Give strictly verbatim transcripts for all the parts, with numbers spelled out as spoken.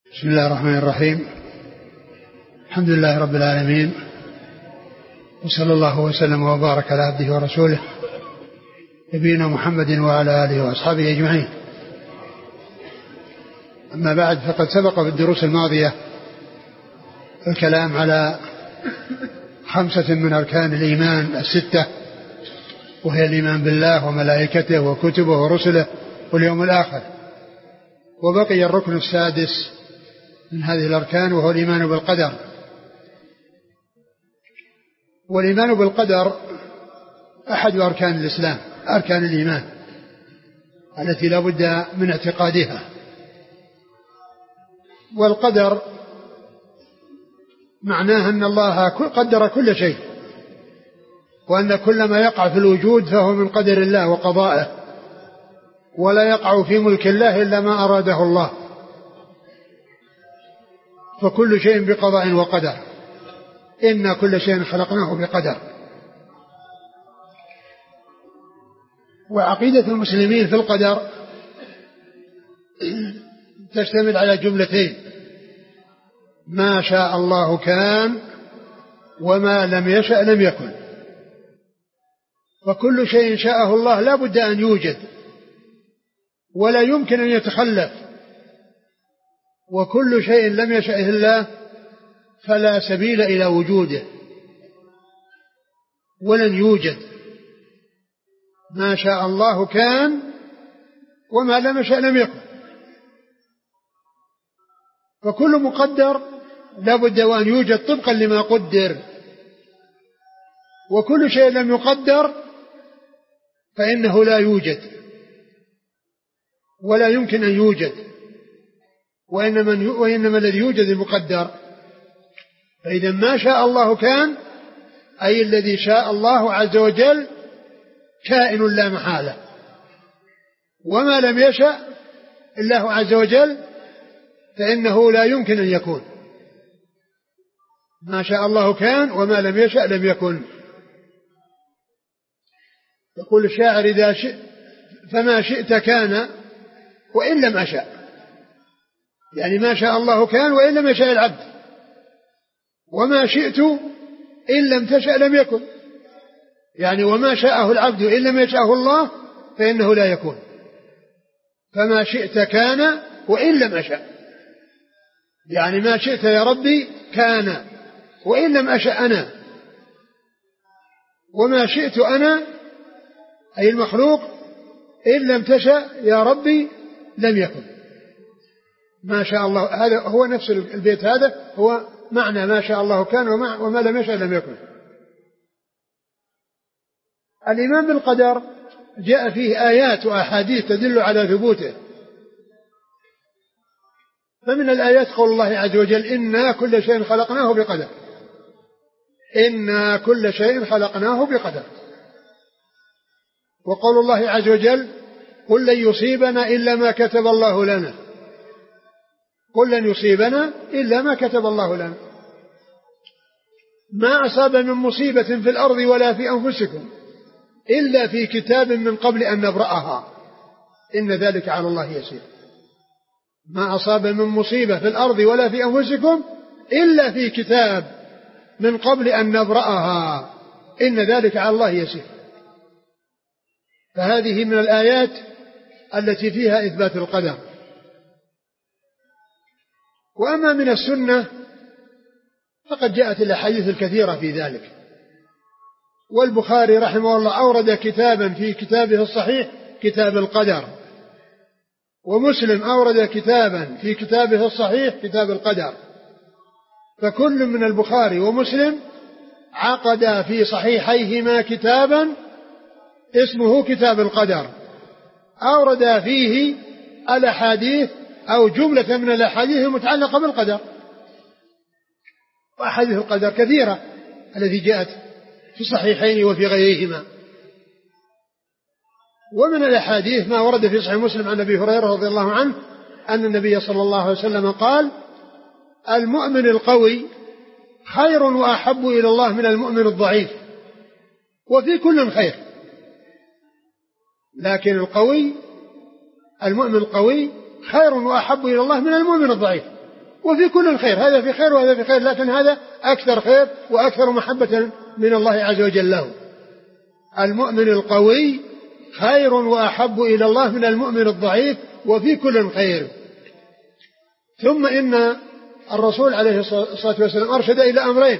بسم الله الرحمن الرحيم. الحمد لله رب العالمين، وصلى الله وسلم وبارك على عبده ورسوله نبينا محمد وعلى آله وأصحابه أجمعين. أما بعد، فقد سبق في الدروس الماضية الكلام على خمسة من أركان الإيمان الستة، وهي الإيمان بالله وملائكته وكتبه ورسله واليوم الآخر. وبقي الركن السادس من هذه الأركان، وهو الإيمان بالقدر. والإيمان بالقدر أحد أركان الإسلام، أركان الإيمان التي لا بد من اعتقادها. والقدر معناه أن الله قدر كل شيء، وأن كل ما يقع في الوجود فهو من قدر الله وقضائه، ولا يقع في ملك الله إلا ما أراده الله، فكل شيء بقضاء وقدر. إن كل شيء خلقناه بقدر. وعقيدة المسلمين في القدر تشتمل على جملتين: ما شاء الله كان، وما لم يشأ لم يكن. فكل شيء شاءه الله لا بد أن يوجد، ولا يمكن أن يتخلف، وكل شيء لم يشأه الله فلا سبيل إلى وجوده ولن يوجد. ما شاء الله كان، وما لم يشأ لم يكن. فكل مقدر لا بد وأن يوجد طبقا لما قدر، وكل شيء لم يقدر فإنه لا يوجد ولا يمكن أن يوجد. وإنما, وإنما الذي يوجد المقدر. فإذا ما شاء الله كان، أي الذي شاء الله عز وجل كائن لا محالة. وما لم يشأ الله عز وجل فإنه لا يمكن أن يكون. ما شاء الله كان، وما لم يشأ لم يكن. يقول الشاعر: إذا شئت فما شئت كان وإن لم أشأ. يعني ما شاء الله كان وإن لم يشأ العبد، وما شئت إن لم تشأ لم يكن. يعني وما شاءه العبد إن لم يشأه الله فإنه لا يكون. فما شئت كان وإن لم أشأ، يعني ما شئت يا ربي كان وإن لم أشأ أنا، وما شئت أنا أي المخلوق إن لم تشأ يا ربي لم يكن. ما شاء الله، هذا هو نفس البيت، هذا هو معنى ما شاء الله كان وما, وما لم يشأ لم يكن. الإيمان بالقدر جاء فيه آيات وأحاديث تدل على ثبوته. فمن الآيات قول الله عز وجل: إنا كل شيء خلقناه بقدر. إنا كل شيء خلقناه بقدر. وقول الله عز وجل: قل لن يصيبنا إلا ما كتب الله لنا. قل لن يصيبنا إلا ما كتب الله لنا. ما أصاب من مصيبة في الأرض ولا في أنفسكم إلا في كتاب من قبل أن نبرأها إن ذلك على الله يسير. ما أصاب من مصيبة في الأرض ولا في أنفسكم إلا في كتاب من قبل أن نبرأها إن ذلك على الله يسير. فهذه من الآيات التي فيها إثبات القدر. وأما من السنة فقد جاءت الأحاديث الكثيرة في ذلك. والبخاري رحمه الله أورد كتابا في كتابه الصحيح كتاب القدر، ومسلم أورد كتابا في كتابه الصحيح كتاب القدر. فكل من البخاري ومسلم عقد في صحيحيهما كتابا اسمه كتاب القدر، أورد فيه الأحاديث أو جملة من الأحاديث المتعلقة بالقدر. وأحاديث القدر كثيرة التي جاءت في الصحيحين وفي غيرهما. ومن الأحاديث ما ورد في صحيح مسلم عن أبي هريرة رضي الله عنه أن النبي صلى الله عليه وسلم قال: المؤمن القوي خير وأحب إلى الله من المؤمن الضعيف، وفي كل خير. لكن القوي المؤمن القوي خير وأحب إلى الله من المؤمن الضعيف. وفي كل خير، هذا في خير وهذا في خير، لكن هذا أكثر خير وأكثر محبة من الله عز وجل له. المؤمن القوي خير وأحب إلى الله من المؤمن الضعيف، وفي كل خير. ثم إن الرسول عليه الصلاة والسلام أرشد إلى أمرين: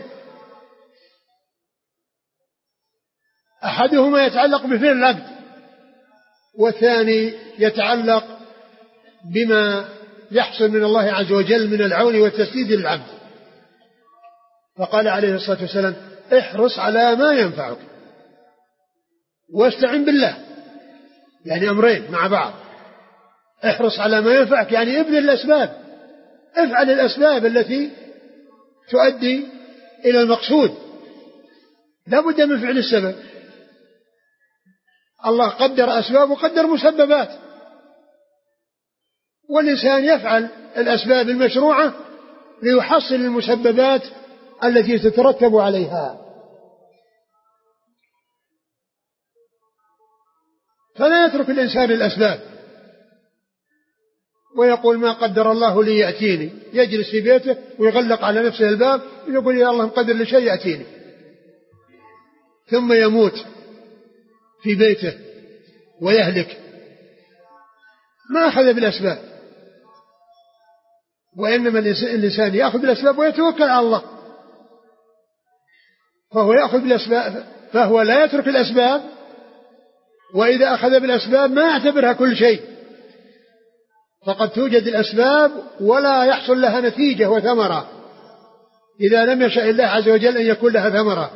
أحدهما يتعلق بفعل العبد، والثاني يتعلق بما يحصل من الله عز وجل من العون والتسديد للعبد. فقال عليه الصلاة والسلام: احرص على ما ينفعك واستعن بالله، يعني أمرين مع بعض. احرص على ما ينفعك يعني ابذل الأسباب، افعل الأسباب التي تؤدي إلى المقصود، لا بد من فعل السبب. الله قدر أسباب وقدر مسببات، والإنسان يفعل الأسباب المشروعة ليحصل المسببات التي تترتب عليها. فلا يترك الإنسان الأسباب ويقول ما قدر الله لي يأتيني، يجلس في بيته ويغلق على نفسه الباب ويقول يا الله مقدر لي شيء يأتيني، ثم يموت في بيته ويهلك، ما أخذ بالأسباب. وإنما الإنسان يأخذ بالأسباب ويتوكل على الله، فهو يأخذ بالأسباب، فهو لا يترك الأسباب، وإذا أخذ بالأسباب ما يعتبرها كل شيء، فقد توجد الأسباب ولا يحصل لها نتيجة وثمرة إذا لم يشاء الله عز وجل أن يكون لها ثمرة.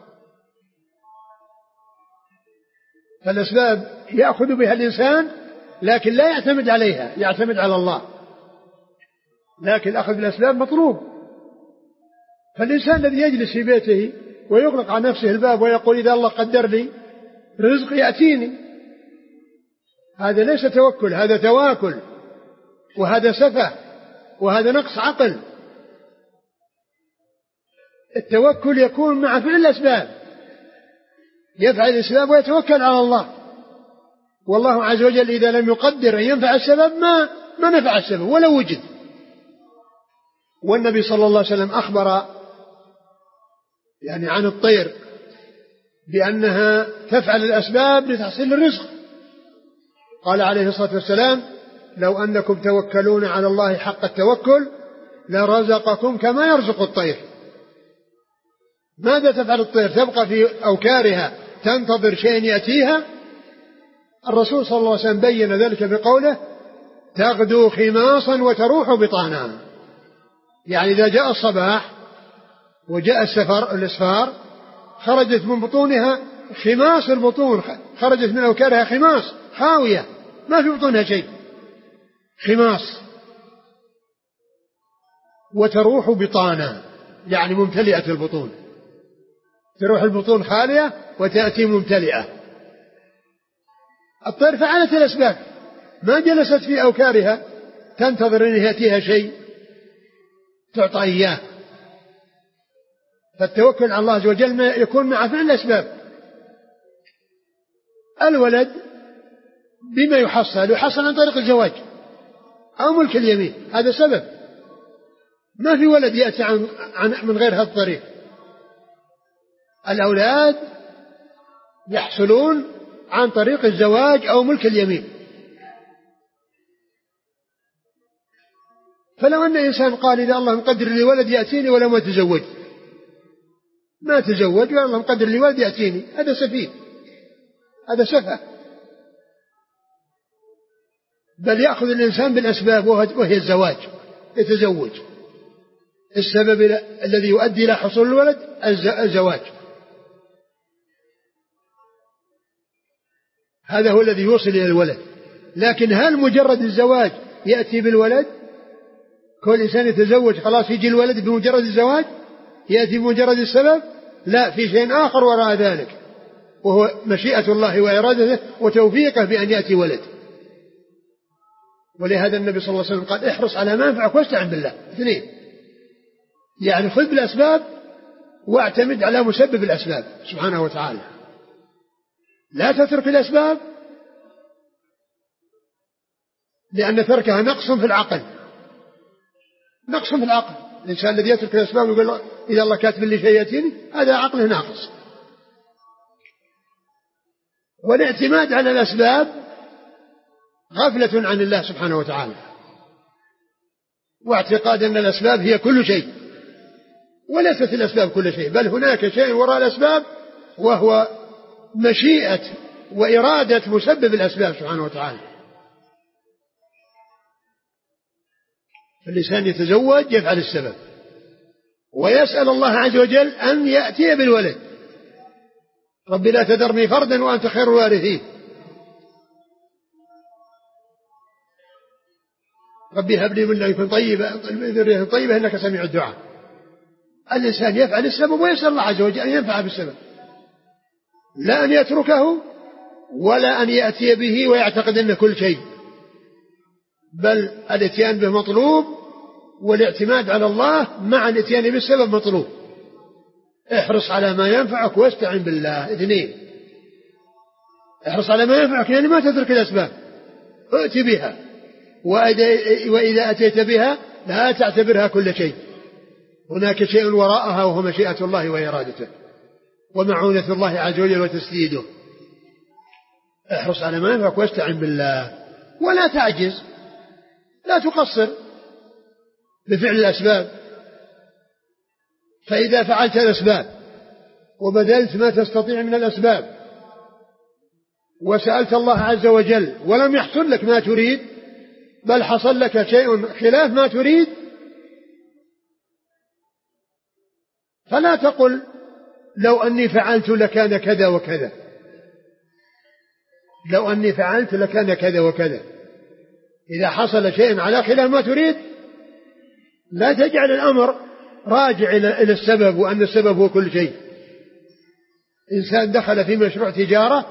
فالأسباب يأخذ بها الإنسان لكن لا يعتمد عليها، يعتمد على الله، لكن الأخذ بالأسباب مطلوب. فالإنسان الذي يجلس في بيته ويغلق على نفسه الباب ويقول إذا الله قدر لي رزق يأتيني، هذا ليس توكل، هذا تواكل، وهذا سفه، وهذا نقص عقل. التوكل يكون مع فعل الأسباب، يفعل الأسباب ويتوكل على الله، والله عز وجل إذا لم يقدر أن ينفع السبب ما ما نفع السبب ولو وجد. والنبي صلى الله عليه وسلم أخبر يعني عن الطير بأنها تفعل الأسباب لتحصيل الرزق، قال عليه الصلاة والسلام لو أنكم توكلون على الله حق التوكل لرزقكم كما يرزق الطير. ماذا تفعل الطير؟ تبقى في أوكارها تنتظر شيء يأتيها؟ الرسول صلى الله عليه وسلم بين ذلك بقوله تغدو خماصا وتروح بطانا، يعني إذا جاء الصباح وجاء السفر الإسفار خرجت من بطونها خماص البطون، خرجت من أوكارها خماص خاوية ما في بطونها شيء، خماص. وتروح بطانا يعني ممتلئة البطون، تروح البطون خالية وتأتي ممتلئة. الطير فعلت الأسباب، ما جلست في أوكارها تنتظر أن يأتيها شيء تعطى إياه. فالتوكل على الله عز وجل يكون مع فعل الأسباب. الولد بما يحصل يحصل عن طريق الزواج أو ملك اليمين، هذا سبب، ما في ولد يأتي عن عن من غير هذا الطريق. الأولاد يحصلون عن طريق الزواج أو ملك اليمين. فلو أن إنسان قال إذا الله مقدر لي ولد يأتيني ولو ما تزوج، ما تزوج والله مقدر لي ولد يأتيني، هذا سفيه، هذا سفه. بل يأخذ الإنسان بالأسباب وهي الزواج، يتزوج، السبب الذي يؤدي إلى حصول الولد الزواج، هذا هو الذي يوصل إلى الولد. لكن هل مجرد الزواج يأتي بالولد؟ كل إنسان يتزوج خلاص يجي الولد بمجرد الزواج؟ يأتي بمجرد السبب؟ لا، في شيء آخر وراء ذلك، وهو مشيئة الله وإرادته وتوفيقه بأن يأتي ولد. ولهذا النبي صلى الله عليه وسلم قال احرص على ما ينفعك واستعن بالله. اثنين، يعني خذ بالأسباب واعتمد على مسبب الأسباب سبحانه وتعالى، لا تترك الأسباب لأن تركها نقص في العقل، نقص في العقل. الإنسان الذي يترك الأسباب ويقول إذا الله كاتب لي شيء يأتيني، هذا عقله ناقص. والاعتماد على الأسباب غفلة عن الله سبحانه وتعالى، واعتقاد أن الأسباب هي كل شيء، وليست الأسباب كل شيء، بل هناك شيء وراء الأسباب وهو مشيئة وإرادة مسبب الأسباب سبحانه وتعالى. الإنسان يتزوج يفعل السبب، ويسأل الله عز وجل أن يأتي بالولد. رب لا تذرني فردا وأنت خير الوارثين. ربي هب لي من لدنك طيبة ذرية طيبة إنك سميع الدعاء. الإنسان يفعل السبب ويسأل الله عز وجل أن ينفع بالسبب، لا أن يتركه ولا أن يأتي به ويعتقد أنه كل شيء، بل الاتيان به مطلوب، والاعتماد على الله مع الاتيان بالسبب مطلوب. احرص على ما ينفعك واستعن بالله. اثنين، احرص على ما ينفعك يعني ما تترك الأسباب، ائت بها، وإذا أتيت بها لا تعتبرها كل شيء، هناك شيء وراءها وهو مشيئة الله وإرادته ومعونة الله عز وجل وتسديده. احرص على ما ينفعك واستعن بالله، ولا تعجز، لا تقصر بفعل الأسباب. فإذا فعلت الأسباب وبذلت ما تستطيع من الأسباب وسألت الله عز وجل ولم يحصل لك ما تريد، بل حصل لك شيء خلاف ما تريد، فلا تقل لو أني فعلت لكان كذا وكذا، لو أني فعلت لكان كذا وكذا. إذا حصل شيء على خلاف ما تريد لا تجعل الأمر راجع إلى السبب وأن السبب هو كل شيء. إنسان دخل في مشروع تجارة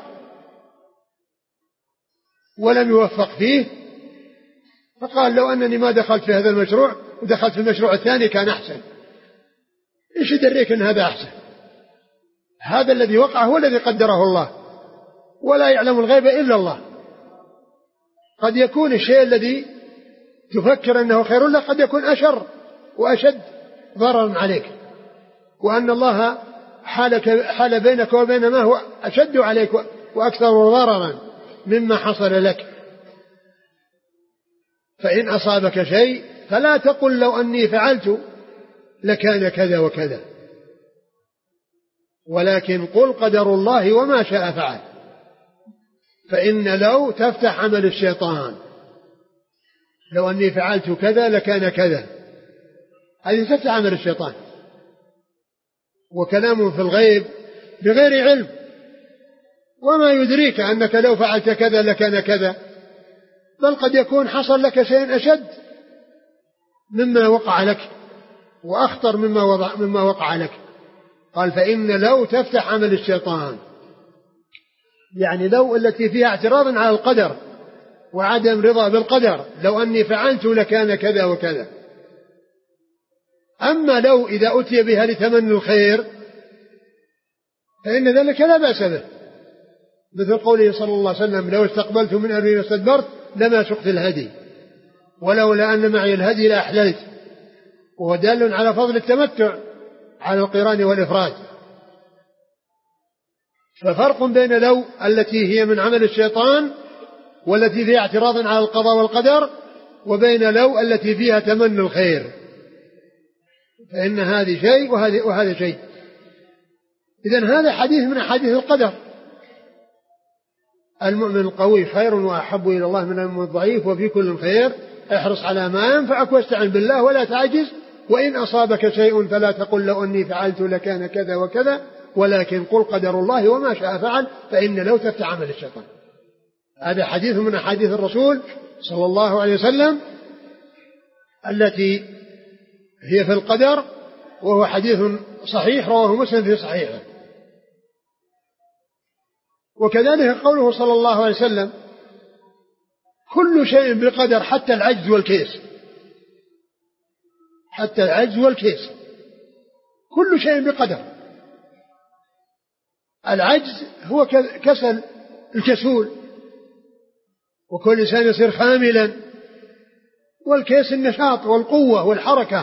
ولم يوفق فيه، فقال لو أنني ما دخلت في هذا المشروع ودخلت في المشروع الثاني كان أحسن. إيش يدريك أن هذا أحسن؟ هذا الذي وقع هو الذي قدره الله، ولا يعلم الغيب إلا الله. قد يكون الشيء الذي تفكر أنه خير لك قد يكون أشر وأشد ضررا عليك، وأن الله حالك حال بينك وبين ما هو أشد عليك وأكثر ضررا مما حصل لك. فإن أصابك شيء فلا تقل لو أني فعلت لكان كذا وكذا، ولكن قل قدر الله وما شاء فعل. فإن لو تفتح عمل الشيطان، لو أني فعلت كذا لكان كذا، هذه تفتح عمل الشيطان، وكلام في الغيب بغير علم. وما يدريك أنك لو فعلت كذا لكان كذا، بل قد يكون حصل لك شيء أشد مما وقع لك وأخطر مما, وضع مما وقع لك. قال فإن لو تفتح عمل الشيطان، يعني لو التي فيها اعتراض على القدر وعدم رضا بالقدر، لو أني فعلت لكان كذا وكذا. أما لو إذا أتي بها لتمني الخير فإن ذلك لا بأس به، مثل قوله صلى الله عليه وسلم لو استقبلت من أمري واستدبرت لما سقت الهدي ولولا أن معي الهدي لأحللت، وهو دال على فضل التمتع على القران والإفراد. ففرق بين لو التي هي من عمل الشيطان والتي فيها اعتراض على القضاء والقدر، وبين لو التي فيها تمني الخير، فإن هذه شيء وهذا وهذا شيء. إذن هذا حديث من أحاديث القدر. المؤمن القوي خير وأحب إلى الله من المؤمن الضعيف، وفي كل خير. احرص على ما ينفعك واستعن بالله ولا تعجز. وإن أصابك شيء فلا تقل لو أني فعلت لكان كذا وكذا، ولكن قل قدر الله وما شاء فعل. فإن لو تفتح عمل الشيطان. هذا حديث من أحاديث الرسول صلى الله عليه وسلم التي هي في القدر، وهو حديث صحيح رواه مسلم في صحيحه. وكذلك قوله صلى الله عليه وسلم كل شيء بقدر حتى العجز والكيس، حتى العجز والكيس كل شيء بقدر. العجز هو كسل الكسول، وكل إنسان يصير خاملا، والكيس النشاط والقوة والحركة،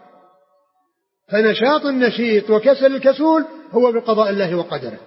فنشاط النشيط وكسل الكسول هو بقضاء الله وقدره.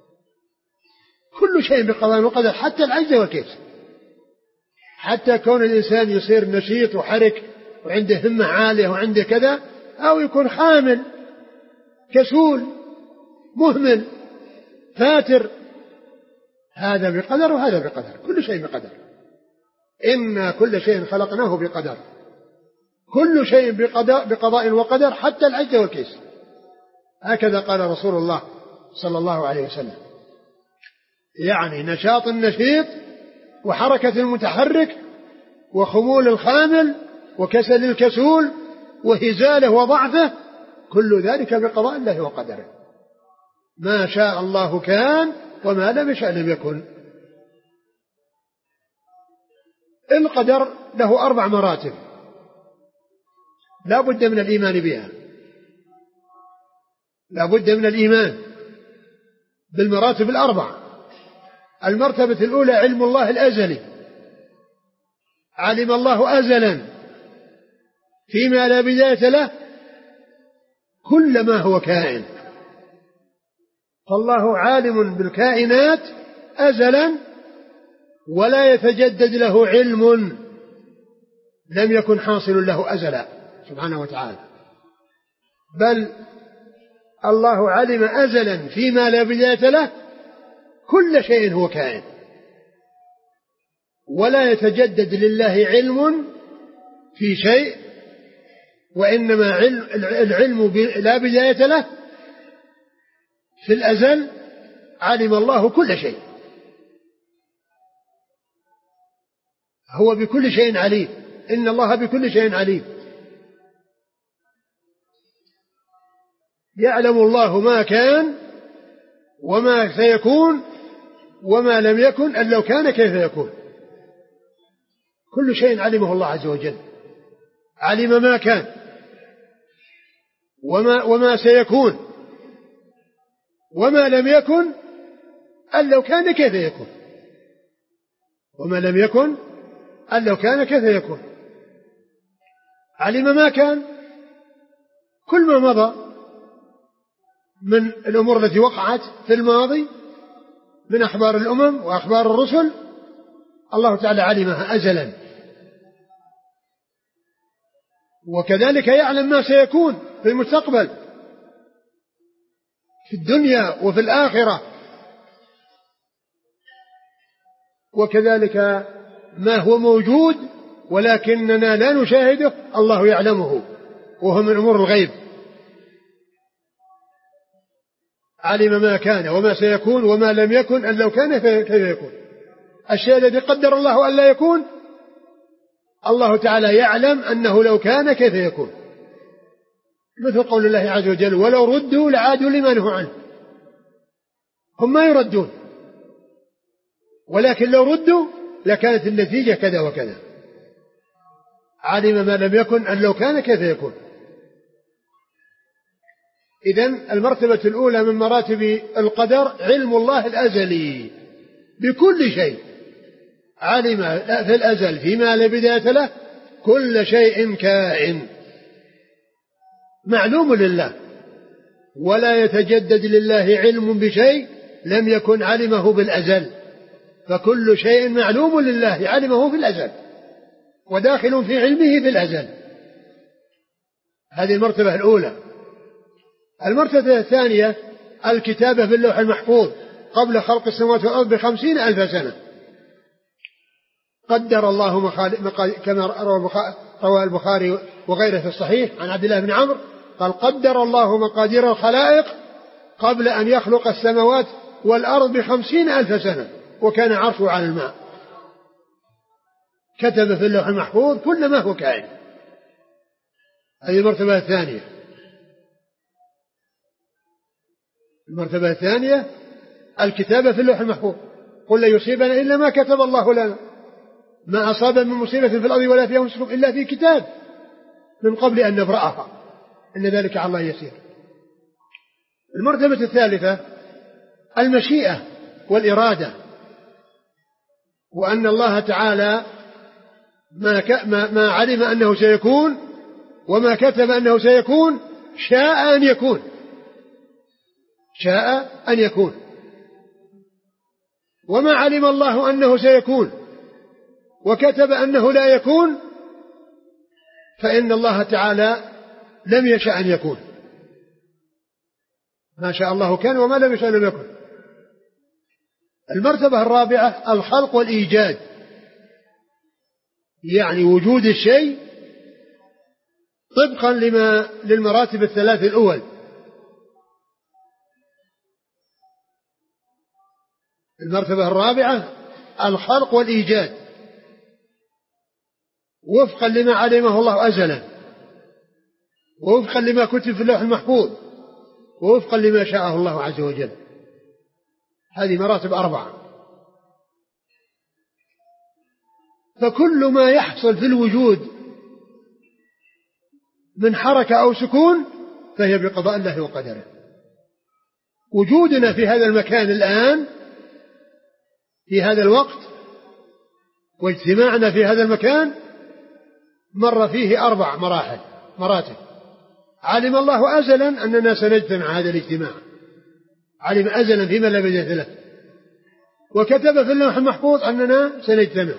كل شيء بقضاء وقدر، حتى العجز والكيس، حتى كون الإنسان يصير نشيط وحرك وعنده همة عالية وعنده كذا، أو يكون خامل كسول مهمل فاتر، هذا بقدر وهذا بقدر، كل شيء بقدر. إن كل شيء خلقناه بقدر، كل شيء بقضاء, بقضاء وقدر، حتى العجز والكيس. هكذا قال رسول الله صلى الله عليه وسلم، يعني نشاط النشيط وحركة المتحرك وخمول الخامل وكسل الكسول وهزاله وضعفه، كل ذلك بقضاء الله وقدره. ما شاء الله كان وما لم يشاء لم يكن. القدر له أربع مراتب لا بد من الإيمان بها، لا بد من الإيمان بالمراتب الأربع. المرتبة الأولى علم الله الأزلي، علم الله أزلا فيما لا بداية له كل ما هو كائن، فالله عالم بالكائنات أزلا ولا يتجدد له علم لم يكن حاصل له أزلا سبحانه وتعالى، بل الله علم أزلا فيما لا بداية له كل شيء هو كائن، ولا يتجدد لله علم في شيء، وإنما علم العلم لا بداية له في الأزل، علم الله كل شيء، هو بكل شيء عليم، إن الله بكل شيء عليم. يعلم الله ما كان وما سيكون وما لم يكن أن لو كان كيف يكون، كل شيء علمه الله عز وجل، علم ما كان وما, وما سيكون وما لم يكن أن لو كان كيف يكون، وما لم يكن أن لو كان كيف يكون. علم ما كان، كل ما مضى من الأمور التي وقعت في الماضي من أخبار الأمم وأخبار الرسل، الله تعالى علمها أزلا، وكذلك يعلم ما سيكون في المستقبل في الدنيا وفي الآخرة، وكذلك ما هو موجود ولكننا لا نشاهده الله يعلمه وهو من أمور الغيب. علم ما كان وما سيكون وما لم يكن أن لو كان كيف يكون. الشيء الذي قدر الله أن لا يكون الله تعالى يعلم أنه لو كان كيف يكون، مثل قول الله عز وجل ولو ردوا لعادوا لما نهوا عنه. هم ما يردون، ولكن لو ردوا لكانت النتيجة كذا وكذا. علم ما لم يكن أن لو كان كيف يكون. إذن المرتبة الأولى من مراتب القدر علم الله الأزلي بكل شيء، علم في الأزل فيما لا بداية له كل شيء كائن معلوم لله، ولا يتجدد لله علم بشيء لم يكن علمه بالأزل، فكل شيء معلوم لله علمه في الأزل وداخل في علمه في الأزل. هذه المرتبة الأولى. المرتبة الثانية الكتابة في اللوح المحفوظ قبل خلق السماوات والأرض بخمسين ألف سنة. قدر الله مقال... كما روى البخاري وغيره في الصحيح عن عبد الله بن عمرو قال قدر الله مقادير الخلائق قبل أن يخلق السماوات والأرض بخمسين ألف سنة وكان عرشه على الماء. كتب في اللوح المحفوظ كل ما هو كائن. هذه المرتبة الثانية. المرتبة الثانية الكتابة في اللوح المحفوظ قل لا يصيبنا إلا ما كتب الله لنا ما أصاب من مصيبة في الأرض ولا في أنفسكم إلا في كتاب من قبل أن نبرأها إن ذلك على الله يسير. المرتبة الثالثة المشيئة والإرادة، وأن الله تعالى ما, ك... ما... ما علم أنه سيكون وما كتب أنه سيكون شاء أن يكون، شاء أن يكون. وما علم الله أنه سيكون وكتب أنه لا يكون فإن الله تعالى لم يشاء أن يكون. ما شاء الله كان وما لم يشاء لم يكن. المرتبة الرابعة الخلق والإيجاد، يعني وجود الشيء طبقا لما للمراتب الثلاث الأول. المرتبة الرابعة الخلق والإيجاد وفقا لما علمه الله أزلا، ووفقا لما كتب في اللوح المحفوظ، ووفقا لما شاءه الله عز وجل. هذه مراتب أربعة. فكل ما يحصل في الوجود من حركة أو سكون فهي بقضاء الله وقدره. وجودنا في هذا المكان الآن في هذا الوقت واجتماعنا في هذا المكان مر فيه أربع مراحل مراتب. علم الله أزلا أننا سنجتمع هذا الاجتماع، علم أزلا فيما لا بداية له، وكتب في اللوح المحفوظ أننا سنجتمع،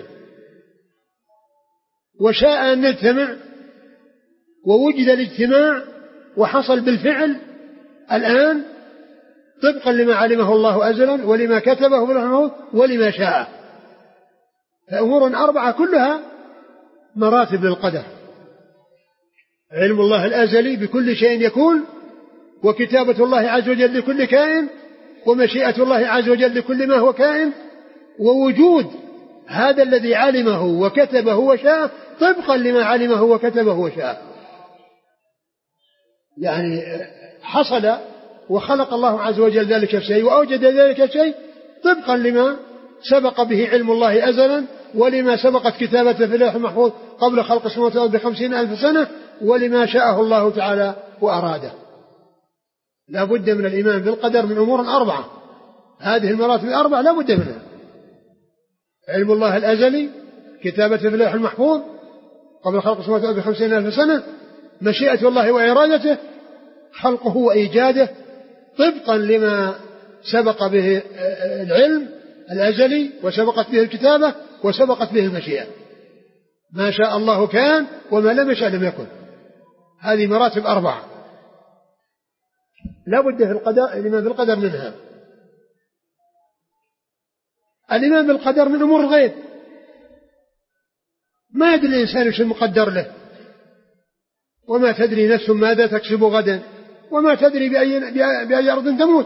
وشاء أن نجتمع ووجد الاجتماع وحصل بالفعل الآن طبقا لما علمه الله أزلا ولما كتبه في اللوح المحفوظ ولما شاء. فأمور أربعة كلها مراتب للقدر. علم الله الأزلي بكل شيء يكون، وكتابة الله عز وجل لكل كائن، ومشيئة الله عز وجل لكل ما هو كائن، ووجود هذا الذي علمه وكتبه وشاء طبقا لما علمه وكتبه وشاء. يعني حصل وخلق الله عز وجل ذلك الشيء وأوجد ذلك الشيء طبقا لما سبق به علم الله أزلا، ولما سبقت كتابته في اللوح المحفوظ قبل خلق السماوات والأرض بخمسين ألف سنة، ولما شاءه الله تعالى وأراده. لا بد من الإيمان بالقدر من أمور أربعة. هذه المراتب الأربعة لا بد منها: علم الله الأزلي، كتابته في اللوح المحفوظ قبل خلق السماوات والأرض بخمسين ألف سنة، مشيئة الله وإرادته، خلقه وإيجاده طبقا لما سبق به العلم الأزلي وسبقت به الكتابة وسبقت به المشيئة. ما شاء الله كان وما لم يشاء لم يكن. هذه مراتب أربعة لا بد في القدر الإيمان بالقدر منها. الإيمان بالقدر من أمور الغيب، ما يدري الإنسان ايش المقدر له، وما تدري نفس ماذا تكسب غدا، وما تدري بأي, بأي أرض تموت.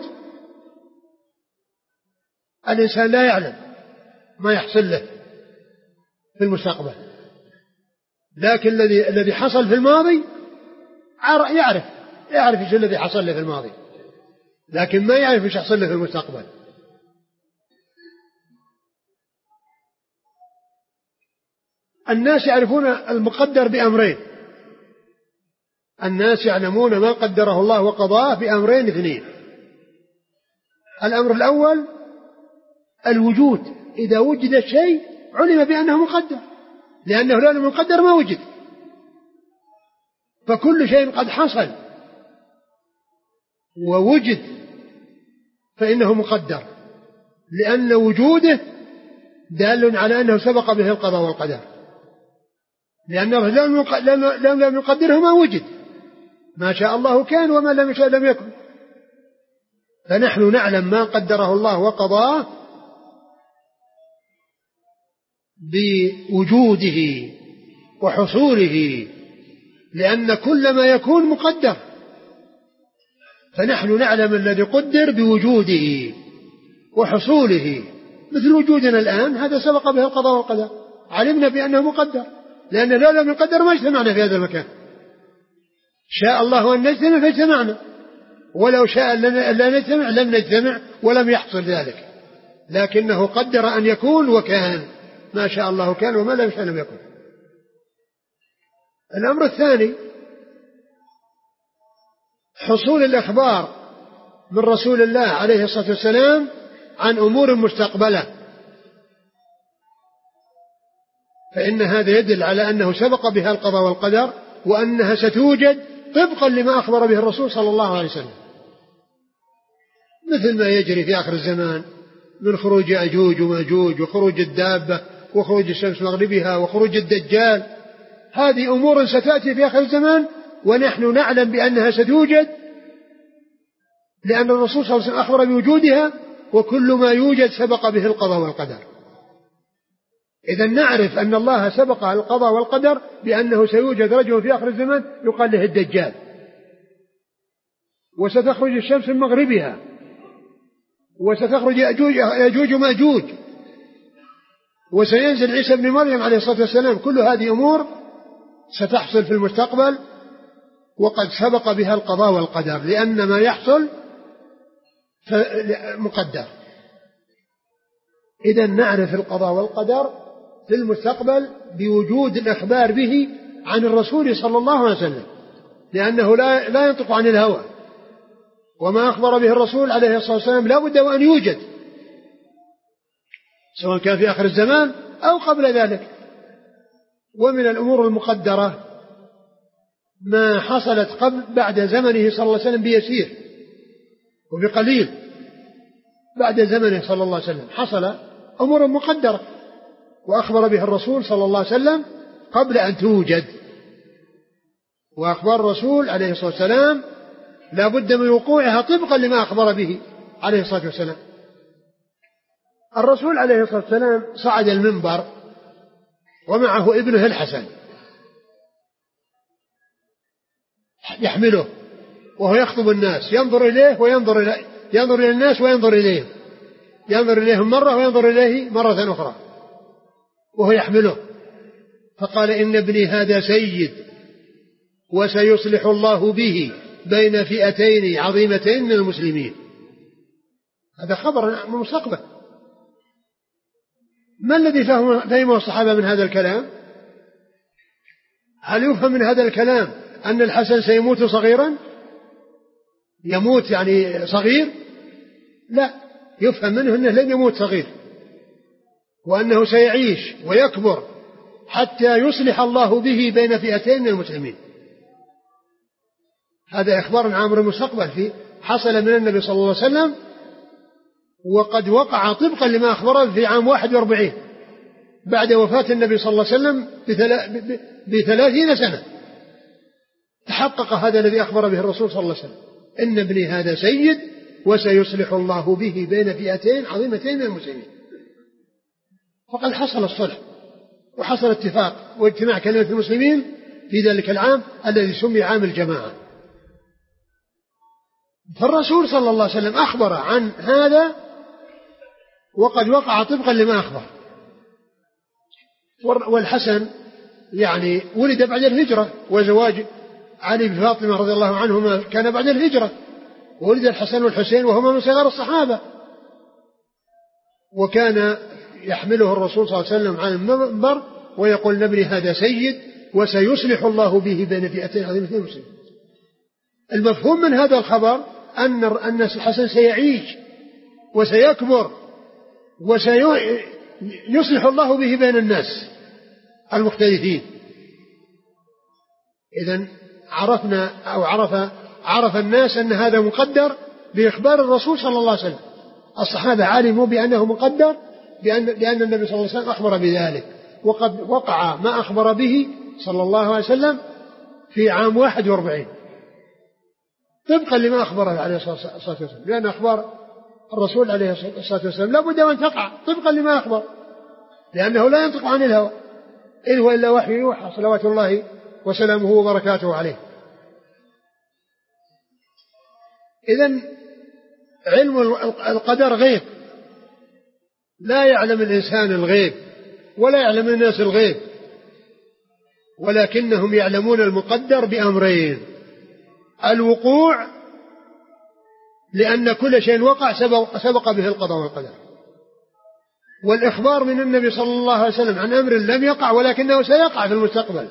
الإنسان لا يعلم ما يحصل له في المستقبل، لكن الذي الذي حصل في الماضي يعرف يعرف ايش الذي حصل له في الماضي، لكن ما يعرف ايش يحصل له في المستقبل. الناس يعرفون المقدر بأمرين، الناس يعلمون ما قدره الله وقضاه بأمرين اثنين. الأمر الأول الوجود، إذا وجد الشيء علم بأنه مقدر، لأنه لو لم يقدر ما وجد. فكل شيء قد حصل ووجد فإنه مقدر، لأن وجوده دال على أنه سبق به القضاء والقدر، لأنه لم لم يقدره ما وجد. ما شاء الله كان وما لم يشاء لم يكن. فنحن نعلم ما قدره الله وقضاه بوجوده وحصوله، لأن كل ما يكون مقدر. فنحن نعلم الذي قدر بوجوده وحصوله، مثل وجودنا الآن هذا سبق به القضاء والقدر، علمنا بأنه مقدر، لأن لو لم يقدر ما اجتمعنا في هذا المكان. شاء الله أن نجتمع فاجتمعنا، ولو شاء أن لا نجتمع لم نجتمع ولم يحصل ذلك، لكنه قدر أن يكون وكان. ما شاء الله كان وما لم يشاء لم يكن. الأمر الثاني حصول الأخبار من رسول الله عليه الصلاة والسلام عن أمور مستقبلة، فإن هذا يدل على أنه سبق بها القضاء والقدر، وأنها ستوجد طبقا لما أخبر به الرسول صلى الله عليه وسلم، مثل ما يجري في آخر الزمان من خروج أجوج ومأجوج وخروج الدابة وخروج الشمس مغربها وخروج الدجال. هذه أمور ستأتي في آخر الزمان، ونحن نعلم بأنها ستوجد، لأن الرسول صلى الله عليه وسلم أخبر بوجودها، وكل ما يوجد سبق به القضاء والقدر. إذا نعرف أن الله سبق القضاء والقدر بأنه سيوجد رجل في آخر الزمان يقال له الدجال، وستخرج الشمس من مغربها، وستخرج يأجوج ومأجوج، وسينزل عيسى بن مريم عليه الصلاة والسلام. كل هذه أمور ستحصل في المستقبل، وقد سبق بها القضاء والقدر، لأن ما يحصل مقدر. إذا نعرف القضاء والقدر في المستقبل بوجود الإخبار به عن الرسول صلى الله عليه وسلم، لأنه لا, لا ينطق عن الهوى، وما أخبر به الرسول عليه الصلاة والسلام لا بد وأن يوجد، سواء كان في آخر الزمان أو قبل ذلك. ومن الأمور المقدرة ما حصلت قبل بعد زمنه صلى الله عليه وسلم بيسير وبقليل. بعد زمنه صلى الله عليه وسلم حصل أمور مقدرة وأخبر به الرسول صلى الله عليه وسلم قبل أن توجد، وأخبار الرسول عليه الصلاة والسلام لا بد من وقوعها طبقا لما أخبر به عليه الصلاة والسلام. الرسول عليه الصلاة والسلام صعد المنبر ومعه ابنه الحسن يحمله، وهو يخطب الناس، ينظر إليه وينظر إليه، ينظر إلى الناس وينظر إليه، ينظر إليهم مرة وينظر إليه مرة أخرى، وهو يحمله. فقال: إن ابني هذا سيد، وسيصلح الله به بين فئتين عظيمتين من المسلمين. هذا خبر من المستقبل. ما الذي فهمه الصحابة من هذا الكلام؟ هل يفهم من هذا الكلام أن الحسن سيموت صغيرا، يموت يعني صغير؟ لا، يفهم منه أنه لن يموت صغير، وأنه سيعيش ويكبر حتى يصلح الله به بين فئتين من المسلمين. هذا إخبار عن أمر المستقبل في حصل من النبي صلى الله عليه وسلم، وقد وقع طبقا لما أخبره في عام واحد واربعين بعد وفاة النبي صلى الله عليه وسلم بثلاثين سنة. تحقق هذا الذي أخبر به الرسول صلى الله عليه وسلم: إن ابني هذا سيد، وسيصلح الله به بين فئتين عظيمتين من المسلمين. فقد حصل الصلح وحصل اتفاق واجتماع كلمة المسلمين في ذلك العام الذي سمي عام الجماعة. فالرسول صلى الله عليه وسلم أخبر عن هذا وقد وقع طبقا لما أخبر. والحسن يعني ولد بعد الهجرة، وزواج علي بفاطمة رضي الله عنهما كان بعد الهجرة، وولد الحسن والحسين وهما من صغار الصحابة. وكان يحمله الرسول صلى الله عليه وسلم على المنبر ويقول: نبني هذا سيد، وسيصلح الله به بين فئتين عظيمتين المسلمين. المفهوم من هذا الخبر أن أن الحسن سيعيش وسيكبر وسيصلح الله به بين الناس المختلفين. إذن عرفنا أو عرف عرف الناس أن هذا مقدر بإخبار الرسول صلى الله عليه وسلم. الصحابة علموا بأنه مقدر بأن لأن النبي صلى الله عليه وسلم أخبر بذلك، وقد وقع ما أخبر به صلى الله عليه وسلم في عام واحد واربعين طبقا لما أخبره عليه الصلاة والسلام، لأن أخبار الرسول عليه الصلاة والسلام لا بد أن تقع طبقا لما أخبر، لأنه لا ينطق عن الهوى إن هو إلا وحي يوحى صلوات الله وسلامه وبركاته عليه. إذن علم القدر غيب، لا يعلم الإنسان الغيب ولا يعلم الناس الغيب، ولكنهم يعلمون المقدر بأمرين: الوقوع، لأن كل شيء وقع سبق, سبق به القضاء والقدر، والإخبار من النبي صلى الله عليه وسلم عن أمر لم يقع ولكنه سيقع في المستقبل،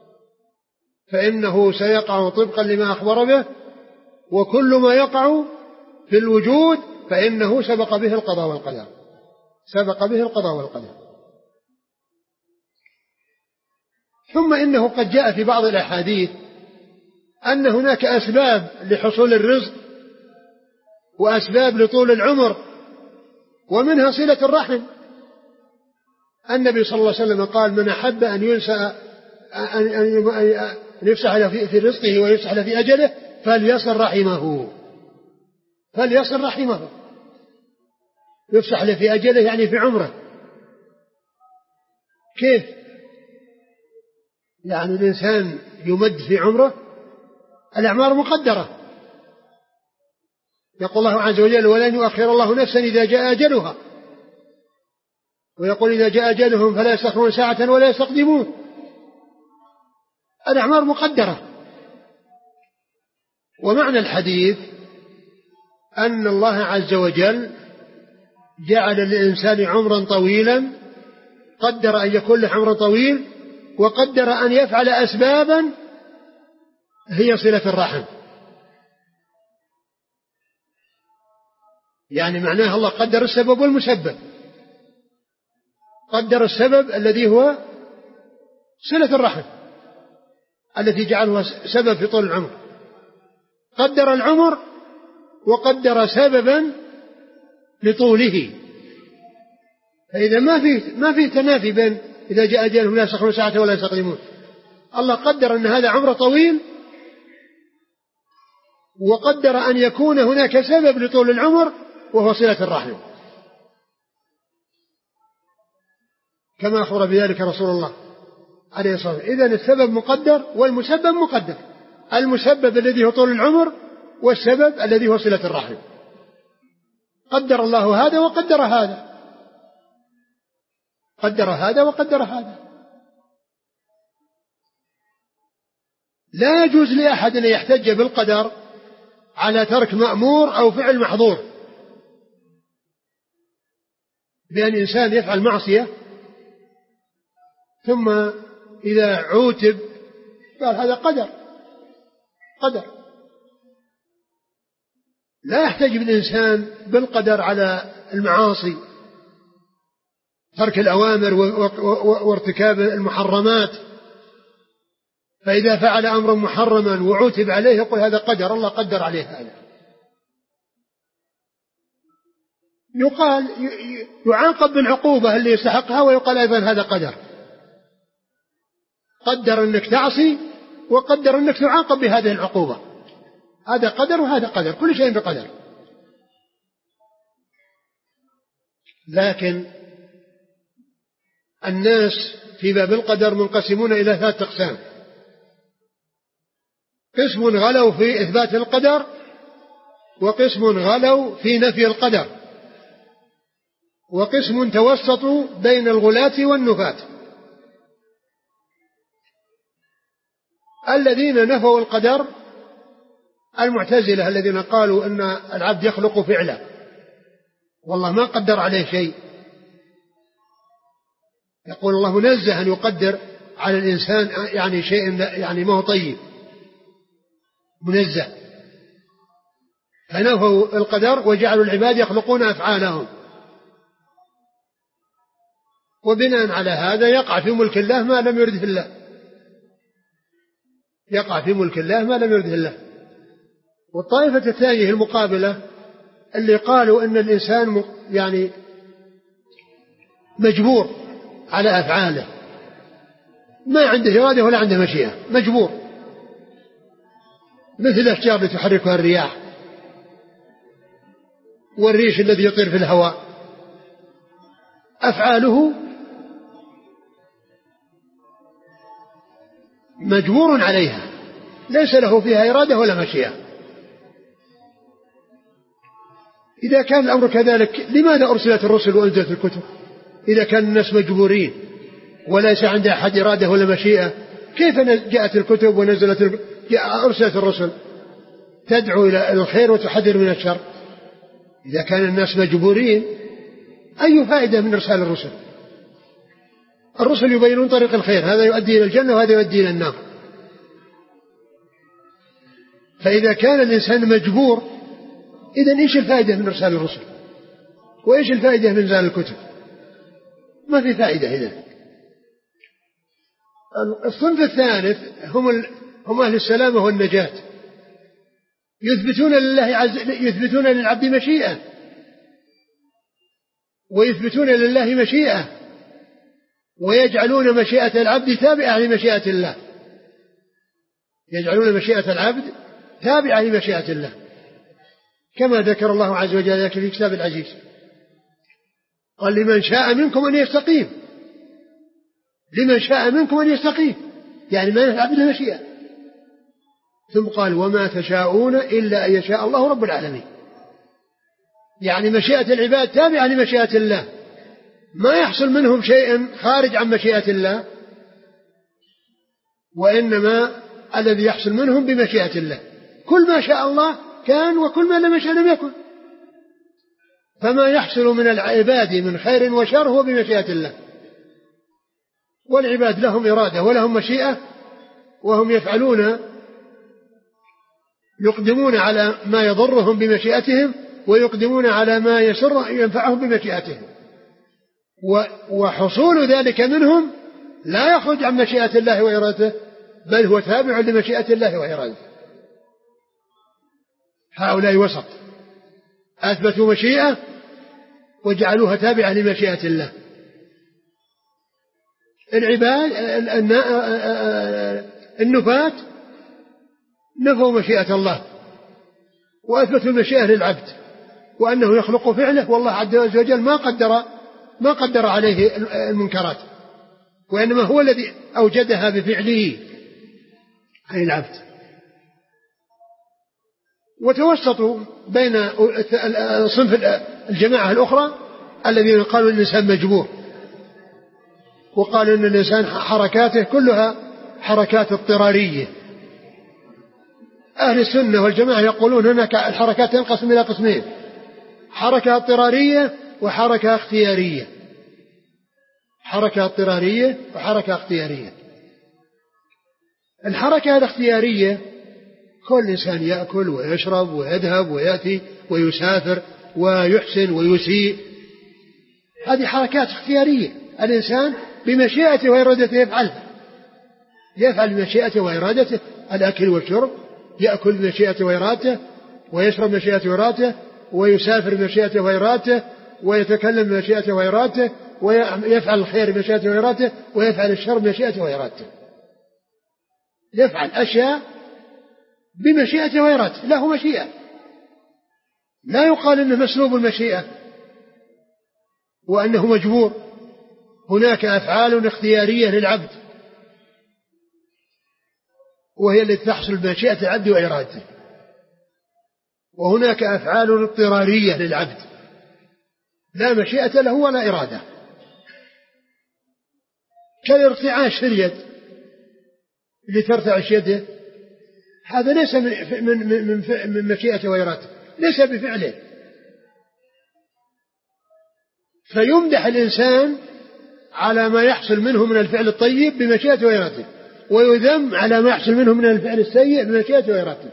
فإنه سيقع طبقا لما أخبر به، وكل ما يقع في الوجود فإنه سبق به القضاء والقدر، سبق به القضاء والقدر. ثم إنه قد جاء في بعض الأحاديث أن هناك أسباب لحصول الرزق وأسباب لطول العمر، ومنها صلة الرحم. النبي صلى الله عليه وسلم قال: من أحب أن ينسى أن يفسح له في رزقه ويفسح له في أجله فليصل رحمه. فليصل رحمه يفسح له في أجله يعني في عمره. كيف يعني الإنسان يمد في عمره؟ الأعمار مقدرة. يقول الله عز وجل: ولن يؤخر الله نفسا إذا جاء أجلها. ويقول: إذا جاء أجلهم فلا يستأخرون ساعة ولا يستقدمون. الأعمار مقدرة. ومعنى الحديث أن الله عز وجل جعل للإنسان عمرا طويلا، قدر أن يكون له عمر طويل، وقدر أن يفعل أسبابا هي صلة الرحم. يعني معناه الله قدر السبب والمسبب. قدر السبب الذي هو صلة الرحم التي جعلها سبب في طول العمر. قدر العمر وقدر سببا لطوله. فإذا ما في ما في تنافي بين إذا جاء أجلهم لا يستأخرون ساعة ولا يستقدمون. الله قدر أن هذا عمر طويل، وقدر أن يكون هناك سبب لطول العمر وهو صلة الرحم، كما أخبر بذلك رسول الله عليه الصلاة والسلام. إذن السبب مقدر والمسبب مقدر. المسبب الذي هو طول العمر، والسبب الذي هو صلة الرحم. قدر الله هذا وقدر هذا، قدر هذا وقدر هذا. لا يجوز لأحد أن يحتج بالقدر على ترك مأمور أو فعل محظور، بأن إنسان يفعل معصية ثم إذا عوتب قال هذا قدر قدر. لا يحتج بالإنسان بالقدر على المعاصي، ترك الأوامر وارتكاب المحرمات. فإذا فعل أمرا محرما وعوتب عليه يقول هذا قدر، الله قدر عليه هذا. يقال يعاقب بالعقوبة اللي يستحقها، ويقال أيضا هذا قدر. قدر أنك تعصي وقدر أنك تعاقب بهذه العقوبة. هذا قدر وهذا قدر، كل شيء بقدر. لكن الناس في باب القدر منقسمون إلى ثلاثة أقسام: قسم غلوا في إثبات القدر، وقسم غلوا في نفي القدر، وقسم توسطوا بين الغلاة والنفاة. الذين نفوا القدر المعتزلة الذين قالوا أن العبد يخلق فعله، والله ما قدر عليه شيء. يقول الله منزه أن يقدر على الإنسان يعني شيء يعني ما هو طيب، منزه. فنفوا القدر وجعلوا العباد يخلقون أفعالهم، وبناء على هذا يقع في ملك الله ما لم يرده الله، يقع في ملك الله ما لم يرده الله. والطائفة الثانية المقابلة اللي قالوا أن الإنسان يعني مجبور على أفعاله، ما عنده إرادة ولا عنده مشيئة، مجبور، مثل الأشجار التي تحركها الرياح والريش الذي يطير في الهواء، أفعاله مجبور عليها، ليس له فيها إرادة ولا مشيئة. إذا كان الأمر كذلك لماذا أرسلت الرسل وأنزلت الكتب؟ إذا كان الناس مجبورين وليس عند أحد إرادة ولا مشيئة، كيف جاءت الكتب ونزلت أرسلت الرسل تدعو إلى الخير وتحذر من الشر؟ إذا كان الناس مجبورين أي فائدة من إرسال الرسل؟ الرسل يبينون طريق الخير، هذا يؤدي إلى الجنة وهذا يؤدي إلى النار. فإذا كان الإنسان مجبور، إذن إيش الفائدة من إرسال الرسل؟ وإيش الفائدة من إنزال الكتب؟ ما في فائدة إذن. الصنف الثالث هم ال... هم أهل السلامة والنجاة، يثبتون لله عز... يثبتون للعبد مشيئة، ويثبتون لله مشيئة، ويجعلون مشيئة العبد تابعة لمشيئة الله، يجعلون مشيئة العبد تابعة لمشيئة الله، كما ذكر الله عز وجل ذلك في كتاب العزيز، قال لمن شاء منكم أن يستقيم، لمن شاء منكم أن يستقيم، يعني ما العبد له مشيئة. ثم قال وما تشاءون إلا أن يشاء الله رب العالمين، يعني مشيئة العباد تابعة لمشيئة الله، ما يحصل منهم شيء خارج عن مشيئة الله، وإنما الذي يحصل منهم بمشيئة الله، كل ما شاء الله كان وكل ما لم يشاء لم يكن، فما يحصل من العباد من خير وشر هو بمشيئة الله، والعباد لهم إرادة ولهم مشيئة، وهم يفعلون يقدمون على ما يضرهم بمشيئتهم، ويقدمون على ما يسر ينفعهم بمشيئتهم، وحصول ذلك منهم لا يخرج عن مشيئة الله وإرادته، بل هو تابع لمشيئة الله وإرادته. هؤلاء وسط، أثبتوا مشيئة وجعلوها تابعة لمشيئة الله. العباد النفاة نفوا مشيئة الله وأثبتوا المشيئة للعبد، وأنه يخلق فعله، والله عز وجل ما قدر ما قدر عليه المنكرات، وإنما هو الذي أوجدها بفعله أي العبد. وتوسطوا بين صنف الجماعة الأخرى الذين قالوا الإنسان مجبور، وقالوا أن الإنسان حركاته كلها حركات اضطرارية. أهل السنة والجماعة يقولون هناك الحركات تنقسم إلى قسمين، حركة اضطرارية وحركة اختيارية، حركة اضطرارية وحركة اختيارية. الحركة الاختيارية كل إنسان يأكل ويشرب ويذهب ويأتي ويسافر ويحسن ويسيء، هذه حركات اختيارية، الإنسان بمشيئته وإرادته يفعلها، يفعل بمشيئته وإرادته، الأكل والشرب، يأكل بمشيئته وإرادته، ويشرب بمشيئته وإرادته، ويسافر بمشيئته وإرادته، ويتكلم بمشيئته وإرادته، ويفعل الخير بمشيئته وإرادته، ويفعل الشر بمشيئته وإرادته، يفعل أشياء بمشيئته وإرادته، له مشيئة، لا يقال إنه مسلوب المشيئة وأنه مجبور. هناك أفعال اختيارية للعبد وهي التي تحصل بمشيئة العبد وإرادته، وهناك أفعال اضطرارية للعبد لا مشيئة له ولا إرادة، كالارتعاش في اليد، اللي ترتعش يده هذا ليس من, من, من, من مشيئته وإرادته، ليس بفعله، فيمدح الإنسان على ما يحصل منه من الفعل الطيب بمشيئته وإرادته، ويذم على ما يحصل منه من الفعل السيء بمشيئته وإرادته.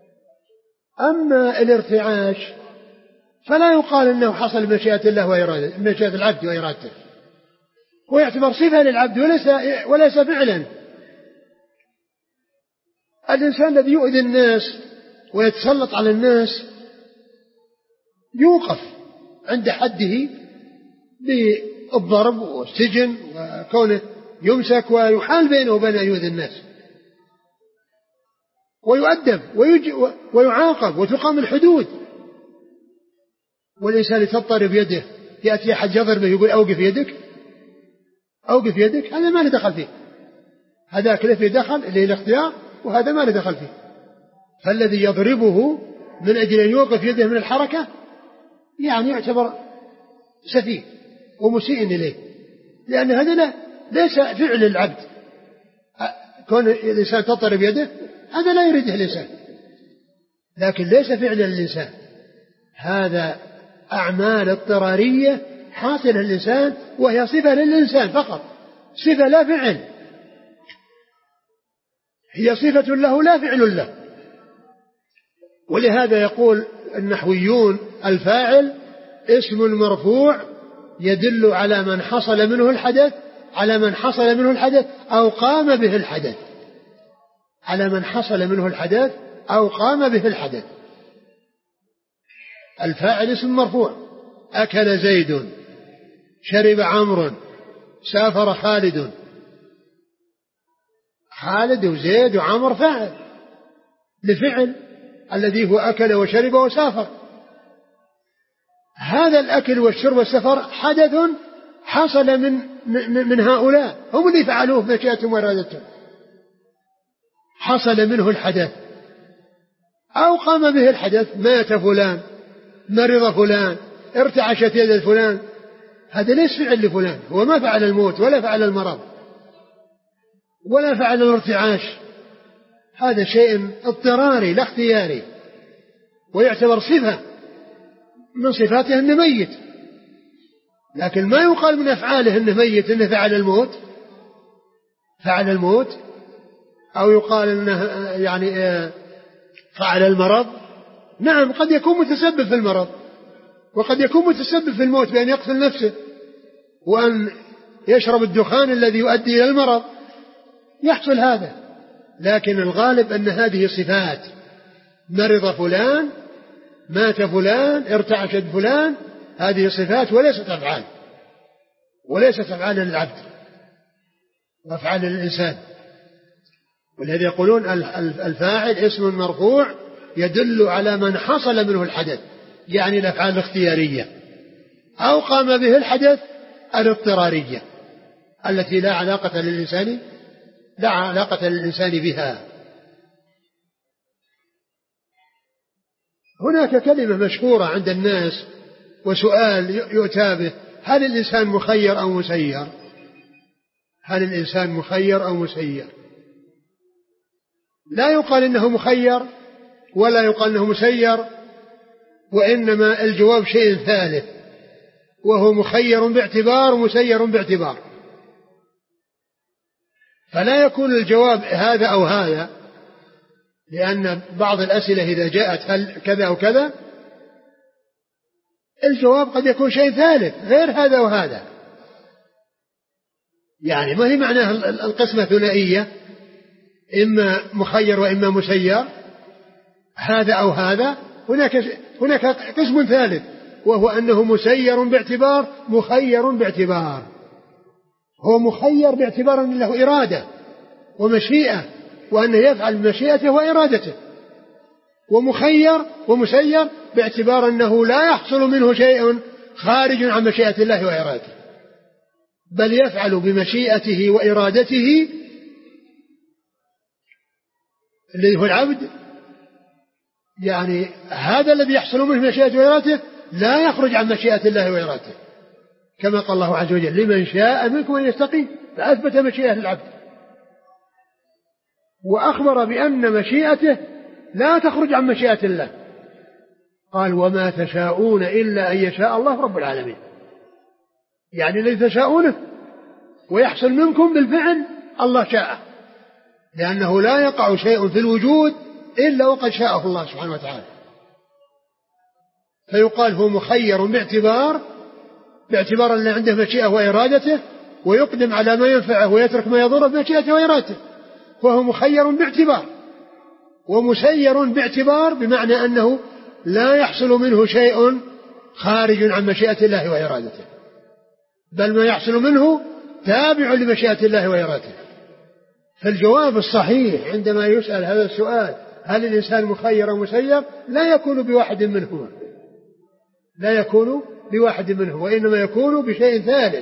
أما الارتعاش فلا يقال إنه حصل بمشيئة الله وإرادته، بمشيئة العبد وإرادته، هو يعتبر صفة للعبد وليس, وليس فعلا. الإنسان الذي يؤذي الناس ويتسلط على الناس يوقف عند حده بالضرب والسجن، وكونه يمسك ويحال بينه وبين أن يؤذي الناس، ويؤدب ويعاقب وتقام الحدود. والإنسان تضطرب يده، يأتي أحد يضربه يقول أوقف يدك أوقف يدك، هذا ما له دخل فيه، هذاك له فيه دخل اللي الاختيار، وهذا ما له دخل فيه. فالذي يضربه من أجل أن يوقف يده من الحركة يعني يعتبر سفيه ومسيء إليه، لأن هذا لا ليس فعل العبد. كون الإنسان تضرب يده هذا لا يريده الإنسان، لكن ليس فعل الإنسان، هذا أعمال اضطرارية حاصلة للإنسان، وهي صفة للإنسان فقط، صفة لا فعل، هي صفة له لا فعل له. ولهذا يقول النحويون الفاعل اسم مرفوع يدل على من حصل منه الحدث على من حصل منه الحدث أو قام به الحدث، على من حصل منه الحدث أو قام به الحدث. الفاعل اسم مرفوع، أكل زيد، شرب عمرو، سافر خالد. خالد وزيد وعمر فاعل لفعل الذي هو أكل وشرب وسافر. هذا الأكل والشرب والسفر حدث حصل من من هؤلاء، هم اللي فعلوه بمشيئتهم وإرادتهم، حصل منه الحدث أو قام به الحدث. مات فلان، مرض فلان، ارتعشت يد فلان، هذا ليس فعل لفلان، هو ما فعل الموت ولا فعل المرض ولا فعل الارتعاش، هذا شيء اضطراري لا اختياري، ويعتبر صفة من صفاته أنه ميت، لكن ما يقال من أفعاله أنه ميت أنه فعل الموت فعل الموت أو يقال أنه يعني فعل المرض. نعم قد يكون متسبب في المرض وقد يكون متسبب في الموت بأن يقتل نفسه وأن يشرب الدخان الذي يؤدي إلى المرض، يحصل هذا، لكن الغالب أن هذه صفات، مرض فلان، مات فلان، ارتعشت فلان، هذه صفات وليست أفعال، وليست أفعال للعبد وأفعال للإنسان. ولهذا يقولون الفاعل اسم مرفوع يدل على من حصل منه الحدث، يعني الأفعال الاختيارية، أو قام به الحدث الاضطرارية التي لا علاقة للإنسان لا علاقة للإنسان بها. هناك كلمة مشهورة عند الناس وسؤال يؤتى به: هل الإنسان مخير أو مسير؟ هل الإنسان مخير أو مسير؟ لا يقال إنه مخير ولا يقال إنه مسير، وإنما الجواب شيء ثالث، وهو مخير باعتبار ومسير باعتبار. فلا يكون الجواب هذا أو هذا، لأن بعض الأسئلة إذا جاءت هل كذا أو كذا، الجواب قد يكون شيء ثالث غير هذا وهذا، يعني ما هي معناه القسمة ثنائية، إما مخير وإما مسير، هذا أو هذا. هناك هناك قسم ثالث، وهو أنه مسير باعتبار مخير باعتبار. هو مخير باعتبار أن له إرادة ومشيئة، وأنه يفعل بمشيئته وإرادته، ومخير ومسير باعتبار أنه لا يحصل منه شيء خارج عن مشيئة الله وإرادته، بل يفعل بمشيئته وإرادته الذي هو العبد. يعني هذا الذي يحصل منه مشيئته وإرادته لا يخرج عن مشيئة الله وإرادته، كما قال الله عز وجل: لمن شاء منكم أن يستقيم، فأثبت مشيئة العبد، وأخبر بأن مشيئته لا تخرج عن مشيئة الله، قال: وما تشاءون إلا أن يشاء الله رب العالمين. يعني الذي تشاءونه ويحصل منكم بالفعل الله شاء، لأنه لا يقع شيء في الوجود إلا وقد شاءه الله سبحانه وتعالى. فيقال هو مخير باعتبار باعتبار أن عنده مشيئة وإرادته، ويقدم على ما ينفعه ويترك ما يضره بمشيئته وإرادته، فهو مخير باعتبار. ومسير باعتبار بمعنى أنه لا يحصل منه شيء خارج عن مشيئة الله وإرادته، بل ما يحصل منه تابع لمشيئة الله وإرادته. فالجواب الصحيح عندما يسأل هذا السؤال: هل الإنسان مخير أو مسير؟ لا يكون بواحد منهما، لا يكون بواحد منه، وإنما يكون بشيء ثالث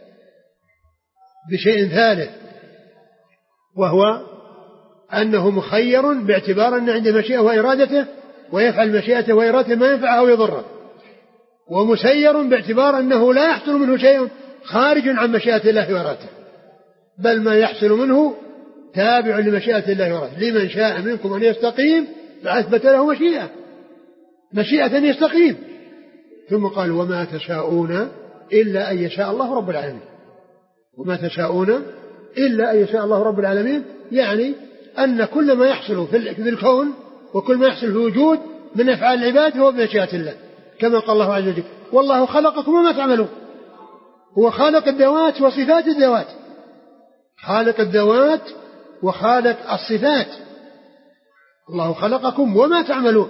بشيء ثالث وهو أنه مخير باعتبار أن عنده مشيئة وإرادته، ويفعل مشيئته وإرادته ما ينفعه أو يضره، ومسير باعتبار أنه لا يحصل منه شيء خارج عن مشيئة الله وإرادته، بل ما يحصل منه تابع لمشيئة الله وإرادته. لمن شاء منكم أن يستقيم فأثبت له مشيئة مشيئة يستقيم. ثم قال: وما تشاءون إلا أن يشاء الله رب العالمين. وما تشاءون إلا أن يشاء الله رب العالمين، يعني أن كل ما يحصل في الكون وكل ما يحصل في الوجود من أفعال العباد هو بمشيئة الله، كما قال الله عز وجل: والله خلقكم وما تعملون. هو خالق الذوات وصفات الذوات، خالق الذوات وخالق الصفات. الله خلقكم وما تعملون،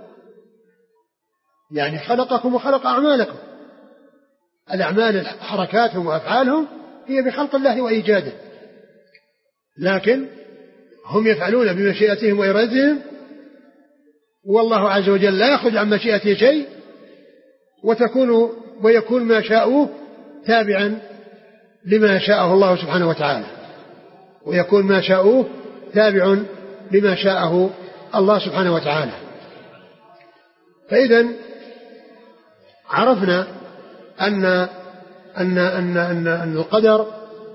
يعني خلقكم وخلق أعمالكم. الأعمال حركاتهم وأفعالهم هي بخلق الله وإيجاده، لكن هم يفعلون بمشيئتهم وإرادتهم، والله عز وجل لا يخرج عن مشيئته شيء، وتكون ويكون ما شاءوه تابعا لما شاءه الله سبحانه وتعالى، ويكون ما شاءوه تابع لما شاءه الله سبحانه وتعالى. فإذا عرفنا أن أن أن أن, أن القدر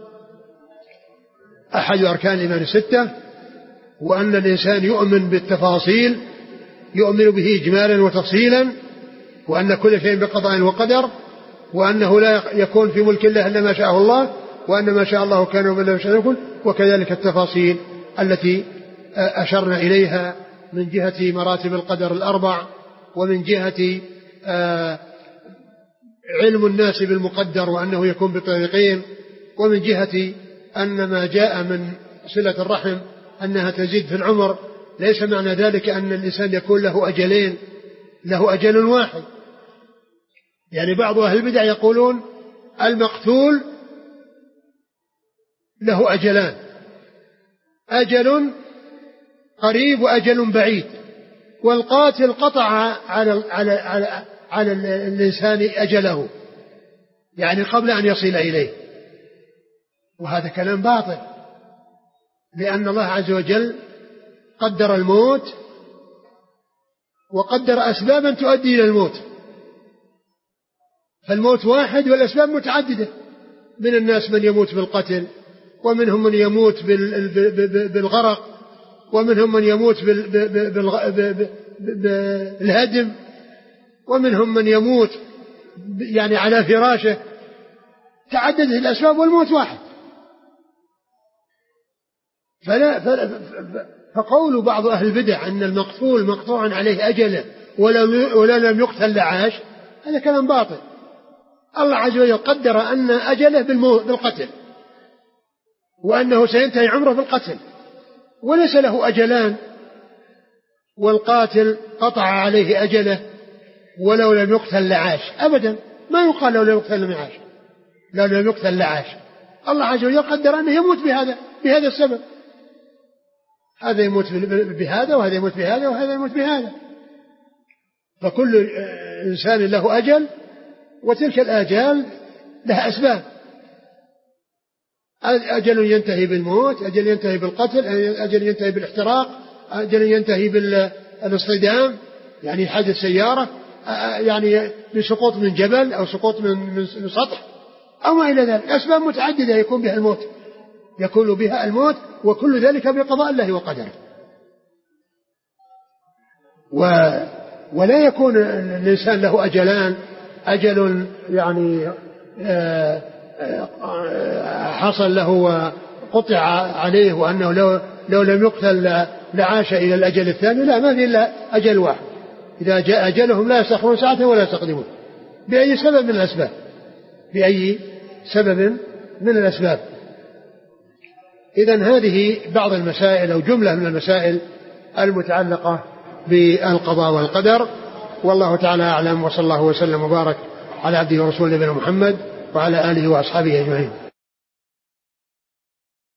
أحد أركان الإيمان الستة، وأن الإنسان يؤمن بالتفاصيل، يؤمن به إجمالا وتفصيلا، وأن كل شيء بقضاء وقدر، وأنه لا يكون في ملك الله إلا ما شاءه الله، وأن ما شاء الله كان وما لم يشاء يكن، وكذلك التفاصيل التي أشرنا إليها من جهة مراتب القدر الأربع، ومن جهة علم الناس بالمقدر وأنه يكون بطريقين، ومن جهة أن ما جاء من صلة الرحم أنها تزيد في العمر، ليس معنى ذلك أن الإنسان يكون له أجلين، له أجل واحد. يعني بعض أهل البدع يقولون المقتول له أجلان، أجل قريب وأجل بعيد، والقاتل قطع على على على, على الإنسان أجله، يعني قبل أن يصل إليه. وهذا كلام باطل، لأن الله عز وجل قدر الموت وقدر أسبابا تؤدي إلى الموت، فالموت واحد والأسباب متعددة. من الناس من يموت بالقتل، ومنهم من يموت بالغرق، ومنهم من يموت بالهدم، ومنهم من يموت يعني على فراشه. تعددت الأسباب والموت واحد. فلا فلا فقول بعض أهل البدع أن المقتول مقطوع عليه أجله ولا لم يقتل لعاش، هذا كلام باطل. الله عز وجل قدر أن أجله بالقتل، وأنه سينتهي عمره بالقتل، وليس له أجلان. والقاتل قطع عليه أجله ولو لم يقتل لعاش، أبدا ما يقال لو لم يقتل لم يعاش، لو لم يقتل لعاش. الله عز وجل قدر أنه يموت بهذا بهذا السبب، هذا يموت بهذا وهذا يموت بهذا وهذا يموت بهذا. فكل إنسان له أجل، وتلك الآجال لها أسباب. أجل ينتهي بالموت، أجل ينتهي بالقتل، أجل ينتهي بالاحتراق، أجل ينتهي بالاصطدام يعني حادث سيارة، يعني بسقوط من جبل أو سقوط من سطح أو ما إلى ذلك. أسباب متعددة يكون بها الموت، يكون بها الموت، وكل ذلك بقضاء الله وقدره. و ولا يكون الإنسان له أجلان، أجل يعني حصل له وقطع عليه وأنه لو, لو لم يقتل لعاش إلى الأجل الثاني، لا، ما في إلا أجل واحد. إذا جاء أجلهم لا يستأخرون ساعة ولا يستقدمون، بأي سبب من الأسباب، بأي سبب من الأسباب. إذن هذه بعض المسائل أو جملة من المسائل المتعلقة بالقضاء والقدر، والله تعالى أعلم، وصلى الله وسلم وبارك على عبده ورسوله نبينا محمد وعلى آله وأصحابه أجمعين.